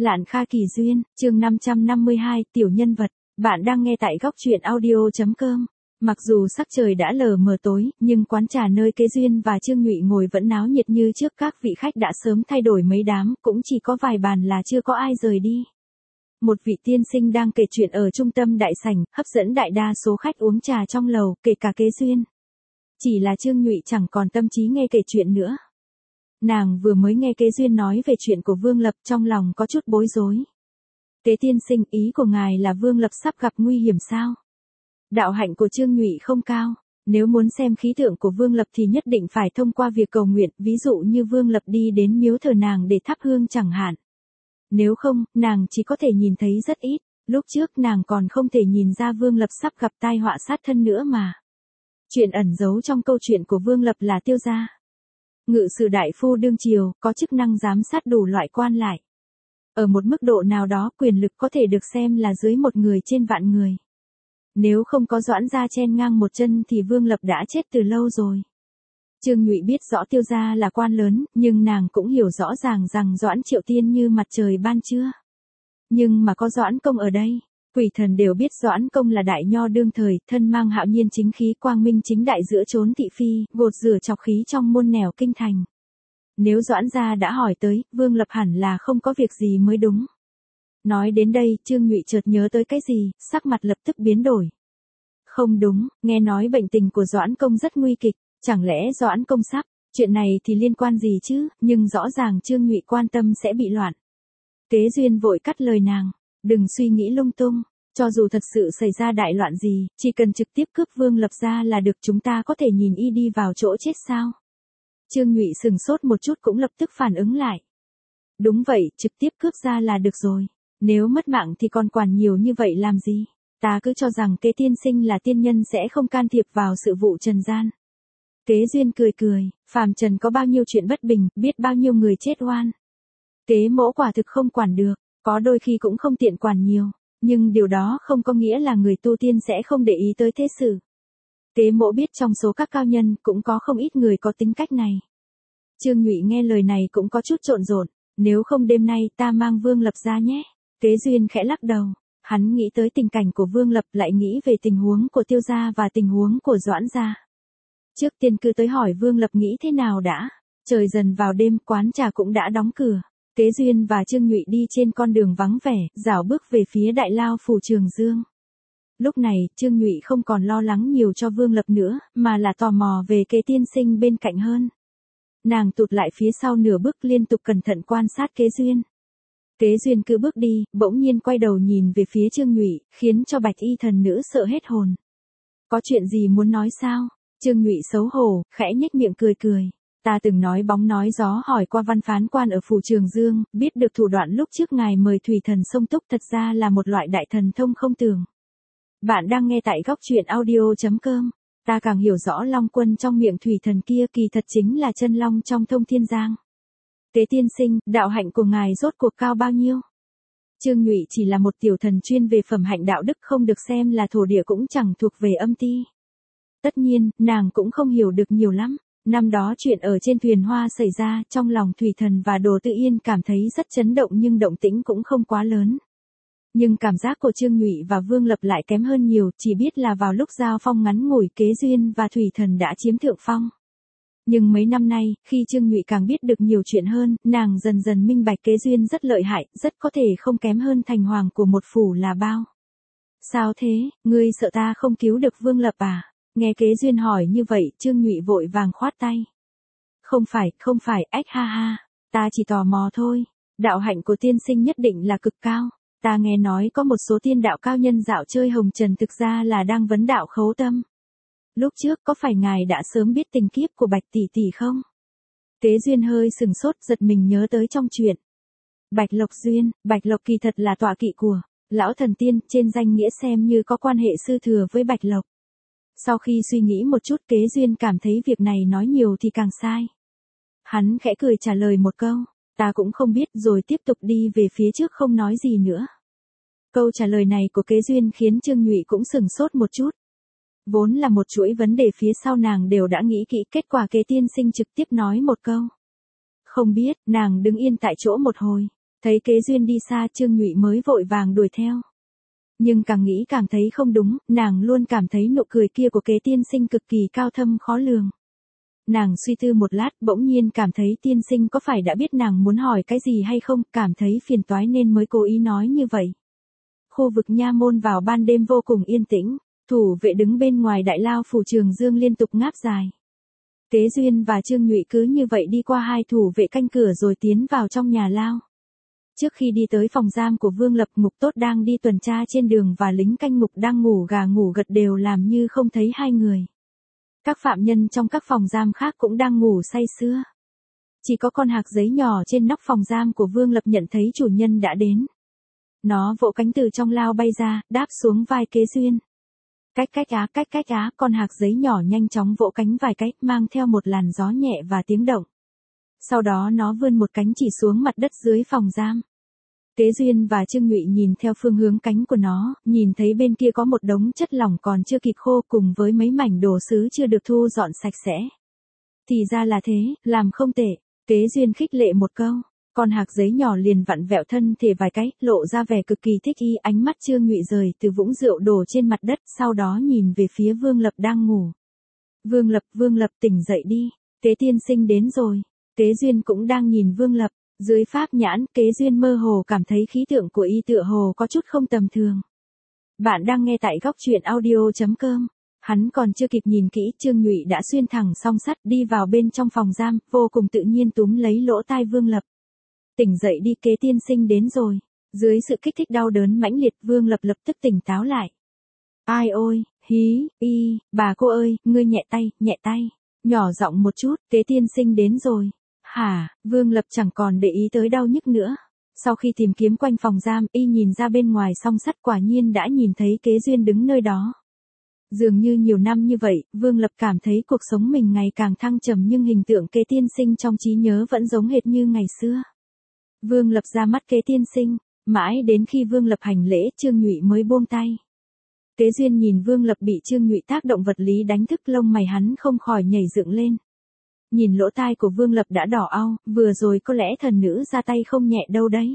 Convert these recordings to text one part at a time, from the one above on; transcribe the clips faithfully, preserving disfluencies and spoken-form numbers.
Lạn Kha Kỳ Duyên, chương năm trăm năm mươi hai, tiểu nhân vật. Bạn đang nghe tại góc truyện audio chấm com. Mặc dù sắc trời đã lờ mờ tối, nhưng quán trà nơi Kế Duyên và Trương Nhụy ngồi vẫn náo nhiệt như trước. Các vị khách đã sớm thay đổi mấy đám, cũng chỉ có vài bàn là chưa có ai rời đi. Một vị tiên sinh đang kể chuyện ở trung tâm đại sảnh, hấp dẫn đại đa số khách uống trà trong lầu, kể cả Kế Duyên. Chỉ là Trương Nhụy chẳng còn tâm trí nghe kể chuyện nữa. Nàng vừa mới nghe Kế Duyên nói về chuyện của Vương Lập, trong lòng có chút bối rối. Kế tiên sinh, ý của ngài là Vương Lập sắp gặp nguy hiểm sao? Đạo hạnh của Trương Nhụy không cao, nếu muốn xem khí tượng của Vương Lập thì nhất định phải thông qua việc cầu nguyện, ví dụ như Vương Lập đi đến miếu thờ nàng để thắp hương chẳng hạn. Nếu không, nàng chỉ có thể nhìn thấy rất ít, lúc trước nàng còn không thể nhìn ra Vương Lập sắp gặp tai họa sát thân nữa mà. Chuyện ẩn giấu trong câu chuyện của Vương Lập là Tiêu gia. Ngự sử đại phu đương triều, có chức năng giám sát đủ loại quan lại. Ở một mức độ nào đó quyền lực có thể được xem là dưới một người trên vạn người. Nếu không có Doãn gia chen ngang một chân thì Vương Lập đã chết từ lâu rồi. Trương Nhụy biết rõ Tiêu gia là quan lớn, nhưng nàng cũng hiểu rõ ràng rằng Doãn Triệu Tiên như mặt trời ban trưa. Nhưng mà có Doãn Công ở đây, quỷ thần đều biết Doãn Công là đại nho đương thời, thân mang hạo nhiên chính khí, quang minh chính đại giữa chốn thị phi, gột rửa trọc khí trong môn nẻo kinh thành. Nếu Doãn gia đã hỏi tới, Vương Lập hẳn là không có việc gì mới đúng. Nói đến đây, Trương Nhụy chợt nhớ tới cái gì, sắc mặt lập tức biến đổi. Không đúng, nghe nói bệnh tình của Doãn Công rất nguy kịch, chẳng lẽ Doãn Công sắp, chuyện này thì liên quan gì chứ, nhưng rõ ràng Trương Nhụy quan tâm sẽ bị loạn. Kế Duyên vội cắt lời nàng, đừng suy nghĩ lung tung, cho dù thật sự xảy ra đại loạn gì, chỉ cần trực tiếp cướp Vương Lập ra là được, chúng ta có thể nhìn y đi vào chỗ chết sao? Trương Nhụy sừng sốt một chút cũng lập tức phản ứng lại. Đúng vậy, trực tiếp cướp ra là được rồi, nếu mất mạng thì còn quản nhiều như vậy làm gì, ta cứ cho rằng Kế tiên sinh là tiên nhân sẽ không can thiệp vào sự vụ trần gian. Kế Duyên cười cười, phàm trần có bao nhiêu chuyện bất bình, biết bao nhiêu người chết oan. Kế mỗ quả thực không quản được, có đôi khi cũng không tiện quản nhiều, nhưng điều đó không có nghĩa là người tu tiên sẽ không để ý tới thế sự. Kế mỗ biết trong số các cao nhân cũng có không ít người có tính cách này. Trương Nhụy nghe lời này cũng có chút trộn rộn, nếu không đêm nay ta mang Vương Lập ra nhé. Kế Duyên khẽ lắc đầu, hắn nghĩ tới tình cảnh của Vương Lập lại nghĩ về tình huống của Tiêu gia và tình huống của Doãn gia. Trước tiên cứ tới hỏi Vương Lập nghĩ thế nào đã. Trời dần vào đêm, quán trà cũng đã đóng cửa. Kế Duyên và Trương Nhụy đi trên con đường vắng vẻ, rảo bước về phía đại lao phủ Trường Dương. Lúc này, Trương Nhụy không còn lo lắng nhiều cho Vương Lập nữa, mà là tò mò về Kế tiên sinh bên cạnh hơn. Nàng tụt lại phía sau nửa bước, liên tục cẩn thận quan sát Kế Duyên. Kế Duyên cứ bước đi, bỗng nhiên quay đầu nhìn về phía Trương Nhụy, khiến cho bạch y thần nữ sợ hết hồn. Có chuyện gì muốn nói sao? Trương Nhụy xấu hổ, khẽ nhếch miệng cười cười. Ta từng nói bóng nói gió hỏi qua văn phán quan ở phủ Trường Dương, biết được thủ đoạn lúc trước ngài mời thủy thần sông Túc thật ra là một loại đại thần thông không tưởng. Bạn đang nghe tại góc truyện audio chấm com. Ta càng hiểu rõ Long Quân trong miệng thủy thần kia kỳ thật chính là chân long trong Thông Thiên Giang. Kế tiên sinh, đạo hạnh của ngài rốt cuộc cao bao nhiêu? Trương Nhụy chỉ là một tiểu thần chuyên về phẩm hạnh đạo đức, không được xem là thổ địa cũng chẳng thuộc về âm ti. Tất nhiên, nàng cũng không hiểu được nhiều lắm. Năm đó chuyện ở trên thuyền hoa xảy ra, trong lòng thủy thần và Đồ Tự Yên cảm thấy rất chấn động, nhưng động tĩnh cũng không quá lớn. Nhưng cảm giác của Trương Nhụy và Vương Lập lại kém hơn nhiều, chỉ biết là vào lúc giao phong ngắn ngủi Kế Duyên và thủy thần đã chiếm thượng phong. Nhưng mấy năm nay, khi Trương Nhụy càng biết được nhiều chuyện hơn, nàng dần dần minh bạch Kế Duyên rất lợi hại, rất có thể không kém hơn thành hoàng của một phủ là bao. Sao thế, ngươi sợ ta không cứu được Vương Lập à? Nghe Kế Duyên hỏi như vậy, Trương Nhụy vội vàng khoát tay. Không phải, không phải, ách ha ha, ta chỉ tò mò thôi. Đạo hạnh của tiên sinh nhất định là cực cao. Ta nghe nói có một số tiên đạo cao nhân dạo chơi hồng trần thực ra là đang vấn đạo khấu tâm. Lúc trước có phải ngài đã sớm biết tình kiếp của Bạch tỷ tỷ không? Kế Duyên hơi sừng sốt, giật mình nhớ tới trong chuyện. Bạch Lộc Duyên, Bạch Lộc kỳ thật là tọa kỵ của lão thần tiên, trên danh nghĩa xem như có quan hệ sư thừa với Bạch Lộc. Sau khi suy nghĩ một chút, Kế Duyên cảm thấy việc này nói nhiều thì càng sai. Hắn khẽ cười trả lời một câu, ta cũng không biết, rồi tiếp tục đi về phía trước không nói gì nữa. Câu trả lời này của Kế Duyên khiến Trương Nhụy cũng sừng sốt một chút. Vốn là một chuỗi vấn đề phía sau nàng đều đã nghĩ kỹ, kết quả Kế tiên sinh trực tiếp nói một câu. Không biết, nàng đứng yên tại chỗ một hồi. Thấy Kế Duyên đi xa, Trương Nhụy mới vội vàng đuổi theo. Nhưng càng nghĩ càng thấy không đúng, nàng luôn cảm thấy nụ cười kia của Kế tiên sinh cực kỳ cao thâm khó lường. Nàng suy tư một lát, bỗng nhiên cảm thấy tiên sinh có phải đã biết nàng muốn hỏi cái gì hay không, cảm thấy phiền toái nên mới cố ý nói như vậy. Khu vực nha môn vào ban đêm vô cùng yên tĩnh, thủ vệ đứng bên ngoài đại lao phủ Trường Dương liên tục ngáp dài. Kế Duyên và Trương Nhụy cứ như vậy đi qua hai thủ vệ canh cửa rồi tiến vào trong nhà lao. Trước khi đi tới phòng giam của Vương Lập, ngục tốt đang đi tuần tra trên đường và lính canh ngục đang ngủ gà ngủ gật đều làm như không thấy hai người. Các phạm nhân trong các phòng giam khác cũng đang ngủ say sưa. Chỉ có con hạc giấy nhỏ trên nóc phòng giam của Vương Lập nhận thấy chủ nhân đã đến. Nó vỗ cánh từ trong lao bay ra, đáp xuống vai Kế Duyên. Cách cách á, cách cách á, con hạc giấy nhỏ nhanh chóng vỗ cánh vài cách, mang theo một làn gió nhẹ và tiếng động. Sau đó nó vươn một cánh chỉ xuống mặt đất dưới phòng giam. Kế Duyên và Trương Nhụy nhìn theo phương hướng cánh của nó, nhìn thấy bên kia có một đống chất lỏng còn chưa kịp khô cùng với mấy mảnh đồ sứ chưa được thu dọn sạch sẽ. Thì ra là thế, làm không tệ. Kế Duyên khích lệ một câu. Con hạc giấy nhỏ liền vặn vẹo thân thể vài cái, lộ ra vẻ cực kỳ thích ý. Ánh mắt Trương Nhụy rời từ vũng rượu đổ trên mặt đất, sau đó nhìn về phía Vương Lập đang ngủ. Vương Lập, Vương Lập tỉnh dậy đi, Kế tiên sinh đến rồi. Kế Duyên cũng đang nhìn Vương Lập. Dưới pháp nhãn, Kế Duyên mơ hồ cảm thấy khí tượng của y tựa hồ có chút không tầm thường. Bạn đang nghe tại góc truyện audio chấm com. Hắn còn chưa kịp nhìn kỹ, Trương Nhụy đã xuyên thẳng song sắt đi vào bên trong phòng giam, vô cùng tự nhiên túm lấy lỗ tai Vương Lập. Tỉnh dậy đi, Kế tiên sinh đến rồi. Dưới sự kích thích đau đớn mãnh liệt, Vương Lập lập tức tỉnh táo lại. Ai ôi, hí, y, bà cô ơi, ngươi nhẹ tay, nhẹ tay. Nhỏ giọng một chút, Kế tiên sinh đến rồi. Hả, Vương Lập chẳng còn để ý tới đau nhức nữa. Sau khi tìm kiếm quanh phòng giam, y nhìn ra bên ngoài song sắt quả nhiên đã nhìn thấy Kế Duyên đứng nơi đó. Dường như nhiều năm như vậy, Vương Lập cảm thấy cuộc sống mình ngày càng thăng trầm nhưng hình tượng Kế tiên sinh trong trí nhớ vẫn giống hệt như ngày xưa. Vương Lập ra mắt Kế tiên sinh, mãi đến khi Vương Lập hành lễ, Trương Nhụy mới buông tay. Kế Duyên nhìn Vương Lập bị Trương Nhụy tác động vật lý đánh thức, lông mày hắn không khỏi nhảy dựng lên. Nhìn lỗ tai của Vương Lập đã đỏ au, vừa rồi có lẽ thần nữ ra tay không nhẹ đâu đấy.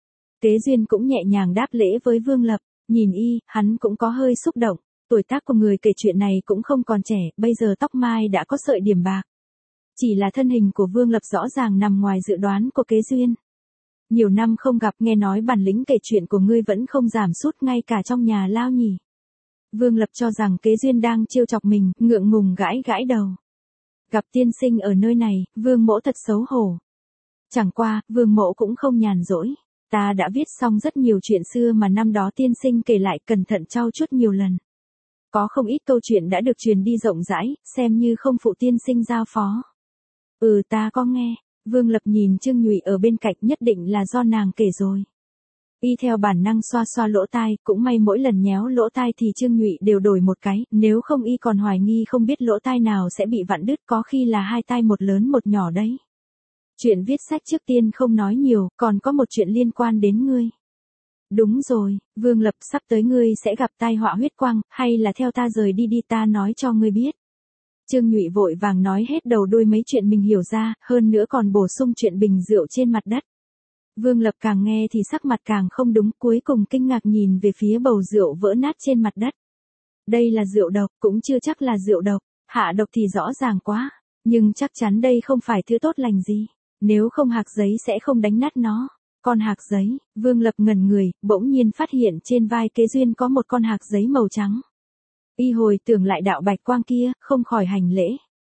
Kế Duyên cũng nhẹ nhàng đáp lễ với Vương Lập, nhìn y, hắn cũng có hơi xúc động. Tuổi tác của người kể chuyện này cũng không còn trẻ, bây giờ tóc mai đã có sợi điểm bạc. Chỉ là thân hình của Vương Lập rõ ràng nằm ngoài dự đoán của Kế Duyên. Nhiều năm không gặp, nghe nói bản lĩnh kể chuyện của ngươi vẫn không giảm sút ngay cả trong nhà lao nhỉ. Vương Lập cho rằng Kế Duyên đang trêu chọc mình, ngượng ngùng gãi gãi đầu. Gặp tiên sinh ở nơi này, Vương mỗ thật xấu hổ. Chẳng qua, Vương mỗ cũng không nhàn rỗi. Ta đã viết xong rất nhiều chuyện xưa mà năm đó tiên sinh kể lại, cẩn thận trau chuốt nhiều lần. Có không ít câu chuyện đã được truyền đi rộng rãi, xem như không phụ tiên sinh giao phó. Ừ, ta có nghe. Vương Lập nhìn Trương Nhụy ở bên cạnh, nhất định là do nàng kể rồi. Y theo bản năng xoa xoa lỗ tai, cũng may mỗi lần nhéo lỗ tai thì Trương Nhụy đều đổi một cái, nếu không y còn hoài nghi không biết lỗ tai nào sẽ bị vặn đứt, có khi là hai tai một lớn một nhỏ đấy. Chuyện viết sách trước tiên không nói nhiều, còn có một chuyện liên quan đến ngươi. Đúng rồi, Vương Lập, sắp tới ngươi sẽ gặp tai họa huyết quang, hay là theo ta rời đi đi, ta nói cho ngươi biết. Trương Nhụy vội vàng nói hết đầu đuôi mấy chuyện mình hiểu ra, hơn nữa còn bổ sung chuyện bình rượu trên mặt đất. Vương Lập càng nghe thì sắc mặt càng không đúng, cuối cùng kinh ngạc nhìn về phía bầu rượu vỡ nát trên mặt đất. Đây là rượu độc, cũng chưa chắc là rượu độc, hạ độc thì rõ ràng quá, nhưng chắc chắn đây không phải thứ tốt lành gì, nếu không hạc giấy sẽ không đánh nát nó. Con hạc giấy, Vương Lập ngẩn người, bỗng nhiên phát hiện trên vai Kế Duyên có một con hạc giấy màu trắng. Y hồi tưởng lại đạo bạch quang kia, không khỏi hành lễ.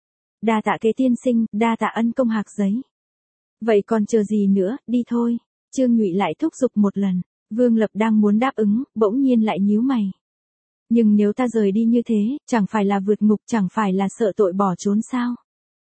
Đa tạ Kế tiên sinh, đa tạ ân công hạc giấy. Vậy còn chờ gì nữa, đi thôi. Trương Nhụy lại thúc giục một lần. Vương Lập đang muốn đáp ứng, bỗng nhiên lại nhíu mày. Nhưng nếu ta rời đi như thế, chẳng phải là vượt ngục, chẳng phải là sợ tội bỏ trốn sao?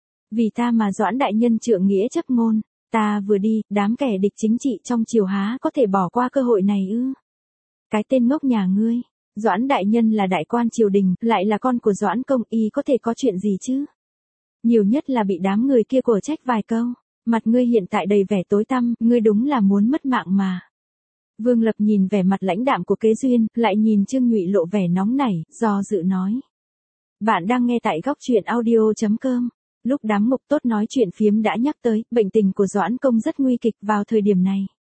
Vì ta mà Doãn đại nhân trượng nghĩa chấp ngôn, ta vừa đi, đám kẻ địch chính trị trong triều há có thể bỏ qua cơ hội này ư? Cái tên ngốc nhà ngươi, Doãn đại nhân là đại quan triều đình, lại là con của Doãn công, y có thể có chuyện gì chứ? Nhiều nhất là bị đám người kia cổ trách vài câu. Mặt ngươi hiện tại đầy vẻ tối tăm, ngươi đúng là muốn mất mạng mà. Vương Lập nhìn vẻ mặt lãnh đạm của Kế Duyên, lại nhìn Trương Nhụy lộ vẻ nóng nảy, do dự nói. Bạn đang nghe tại góc truyện audio chấm com. Lúc đám ngục tốt nói chuyện phiếm đã nhắc tới, bệnh tình của Doãn công rất nguy kịch vào thời điểm này.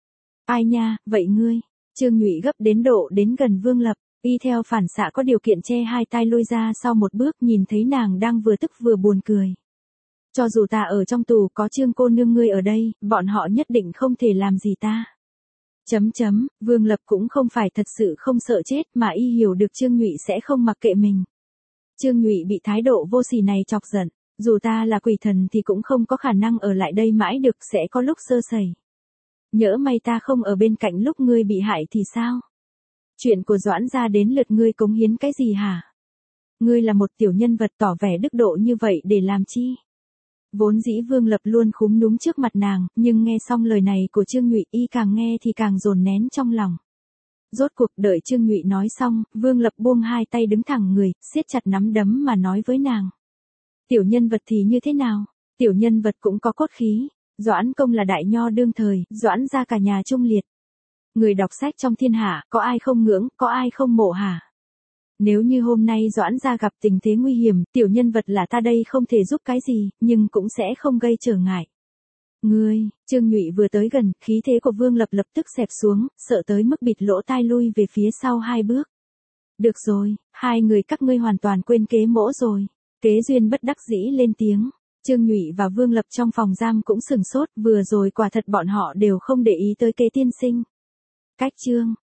Ai nha, vậy ngươi? Trương Nhụy gấp đến độ đến gần Vương Lập, y theo phản xạ có điều kiện che hai tai lui ra sau một bước, nhìn thấy nàng đang vừa tức vừa buồn cười. Cho dù ta ở trong tù, có Trương cô nương ngươi ở đây, bọn họ nhất định không thể làm gì ta. Chấm chấm, Vương Lập cũng không phải thật sự không sợ chết, mà y hiểu được Trương Nhụy sẽ không mặc kệ mình. Trương Nhụy bị thái độ vô sỉ này chọc giận, dù ta là quỷ thần thì cũng không có khả năng ở lại đây mãi được, sẽ có lúc sơ sẩy. Nhỡ may ta không ở bên cạnh lúc ngươi bị hại thì sao? Chuyện của Doãn gia đến lượt ngươi cống hiến cái gì hả? Ngươi là một tiểu nhân vật tỏ vẻ đức độ như vậy để làm chi? Vốn dĩ Vương Lập luôn khúm núm trước mặt nàng, nhưng nghe xong lời này của Trương Nhụy, y càng nghe thì càng dồn nén trong lòng. Rốt cuộc đợi Trương Nhụy nói xong, Vương Lập buông hai tay đứng thẳng người, siết chặt nắm đấm mà nói với nàng. Tiểu nhân vật thì như thế nào? Tiểu nhân vật cũng có cốt khí. Doãn công là đại nho đương thời, Doãn gia cả nhà trung liệt. Người đọc sách trong thiên hạ, có ai không ngưỡng, có ai không mộ hả? Nếu như hôm nay Doãn gia gặp tình thế nguy hiểm, tiểu nhân vật là ta đây không thể giúp cái gì, nhưng cũng sẽ không gây trở ngại. Ngươi, Trương Nhụy vừa tới gần, khí thế của Vương Lập lập tức xẹp xuống, sợ tới mức bịt lỗ tai lui về phía sau hai bước. Được rồi, hai người các ngươi hoàn toàn quên kế mỗ rồi. Kế Duyên bất đắc dĩ lên tiếng. Trương Nhụy và Vương Lập trong phòng giam cũng sừng sốt, vừa rồi quả thật bọn họ đều không để ý tới Kế tiên sinh. Cách chương